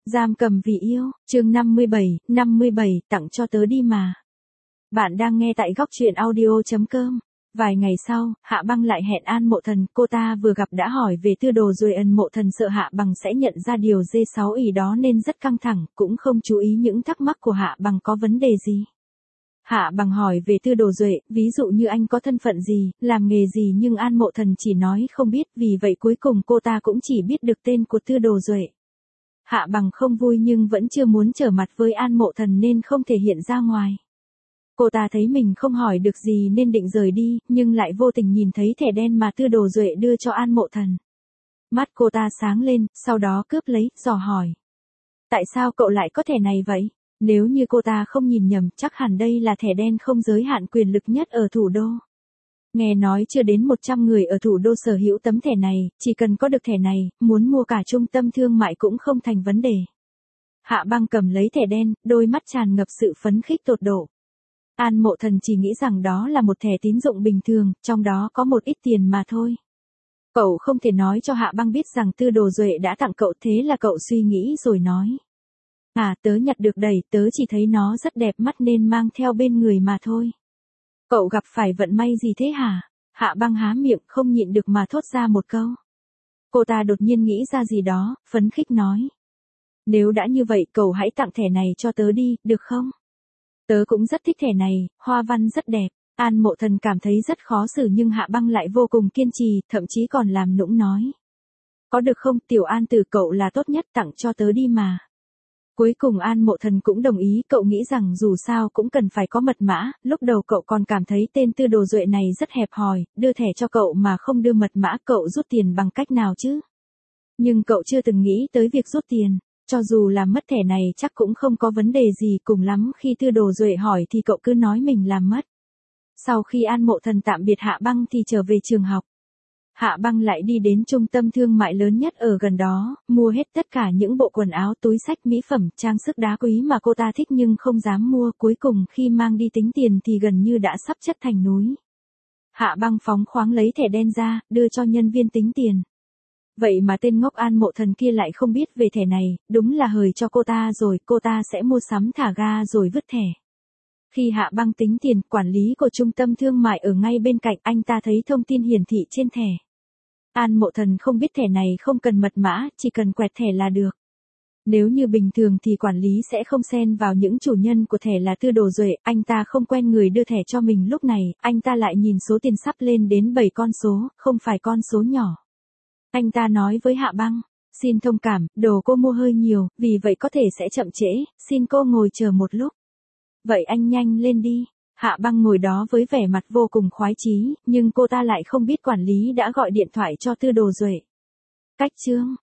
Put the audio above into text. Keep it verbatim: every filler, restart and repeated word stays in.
Giam cầm vì yêu, chương năm mươi bảy, năm mươi bảy, tặng cho tớ đi mà. Bạn đang nghe tại góc truyện audio.com. Vài ngày sau, Hạ Băng lại hẹn An Mộ Thần, cô ta vừa gặp đã hỏi về tư đồ rồi. Ân Mộ Thần sợ Hạ Băng sẽ nhận ra điều dê sáu ý đó nên rất căng thẳng, cũng không chú ý những thắc mắc của Hạ Băng có vấn đề gì. Hạ Băng hỏi về Tư Đồ Duệ, ví dụ như anh có thân phận gì, làm nghề gì, nhưng An Mộ Thần chỉ nói không biết, vì vậy cuối cùng cô ta cũng chỉ biết được tên của Tư Đồ Duệ. Hạ Băng không vui nhưng vẫn chưa muốn trở mặt với An Mộ Thần nên không thể hiện ra ngoài. Cô ta thấy mình không hỏi được gì nên định rời đi, nhưng lại vô tình nhìn thấy thẻ đen mà Tư Đồ Duệ đưa cho An Mộ Thần. Mắt cô ta sáng lên, sau đó cướp lấy, dò hỏi. Tại sao cậu lại có thẻ này vậy? Nếu như cô ta không nhìn nhầm, chắc hẳn đây là thẻ đen không giới hạn quyền lực nhất ở thủ đô. Nghe nói chưa đến một trăm người ở thủ đô sở hữu tấm thẻ này, chỉ cần có được thẻ này, muốn mua cả trung tâm thương mại cũng không thành vấn đề. Hạ Băng cầm lấy thẻ đen, đôi mắt tràn ngập sự phấn khích tột độ. An Mộ Thần chỉ nghĩ rằng đó là một thẻ tín dụng bình thường, trong đó có một ít tiền mà thôi. Cậu không thể nói cho Hạ Băng biết rằng Tư Đồ Duệ đã tặng cậu, thế là cậu suy nghĩ rồi nói. À, tớ nhặt được đầy, tớ chỉ thấy nó rất đẹp mắt nên mang theo bên người mà thôi. Cậu gặp phải vận may gì thế hả? Hạ Băng há miệng không nhịn được mà thốt ra một câu. Cô ta đột nhiên nghĩ ra gì đó, phấn khích nói. Nếu đã như vậy cậu hãy tặng thẻ này cho tớ đi, được không? Tớ cũng rất thích thẻ này, hoa văn rất đẹp. An Mộ Thần cảm thấy rất khó xử nhưng Hạ Băng lại vô cùng kiên trì, thậm chí còn làm nũng nói. Có được không, Tiểu An Tử, cậu là tốt nhất, tặng cho tớ đi mà. Cuối cùng An Mộ Thần cũng đồng ý, cậu nghĩ rằng dù sao cũng cần phải có mật mã, lúc đầu cậu còn cảm thấy tên Tư Đồ Duệ này rất hẹp hòi, đưa thẻ cho cậu mà không đưa mật mã, cậu rút tiền bằng cách nào chứ? Nhưng cậu chưa từng nghĩ tới việc rút tiền, cho dù là mất thẻ này chắc cũng không có vấn đề gì, cùng lắm khi Tư Đồ Duệ hỏi thì cậu cứ nói mình làm mất. Sau khi An Mộ Thần tạm biệt Hạ Băng thì trở về trường học. Hạ Băng lại đi đến trung tâm thương mại lớn nhất ở gần đó, mua hết tất cả những bộ quần áo, túi xách, mỹ phẩm, trang sức đá quý mà cô ta thích nhưng không dám mua, cuối cùng khi mang đi tính tiền thì gần như đã sắp chất thành núi. Hạ Băng phóng khoáng lấy thẻ đen ra, đưa cho nhân viên tính tiền. Vậy mà tên ngốc An Mộ Thần kia lại không biết về thẻ này, đúng là hời cho cô ta rồi, cô ta sẽ mua sắm thả ga rồi vứt thẻ. Khi Hạ Băng tính tiền, quản lý của trung tâm thương mại ở ngay bên cạnh, anh ta thấy thông tin hiển thị trên thẻ. An Mộ Thần không biết thẻ này không cần mật mã, chỉ cần quẹt thẻ là được. Nếu như bình thường thì quản lý sẽ không xen vào, những chủ nhân của thẻ là Tư Đồ Duệ, anh ta không quen người đưa thẻ cho mình, lúc này, anh ta lại nhìn số tiền sắp lên đến bảy con số, không phải con số nhỏ. Anh ta nói với Hạ Băng, xin thông cảm, đồ cô mua hơi nhiều, vì vậy có thể sẽ chậm trễ, xin cô ngồi chờ một lúc. Vậy anh nhanh lên đi. Hạ Băng ngồi đó với vẻ mặt vô cùng khoái chí, nhưng cô ta lại không biết quản lý đã gọi điện thoại cho Tư Đồ Duệ. Cách chương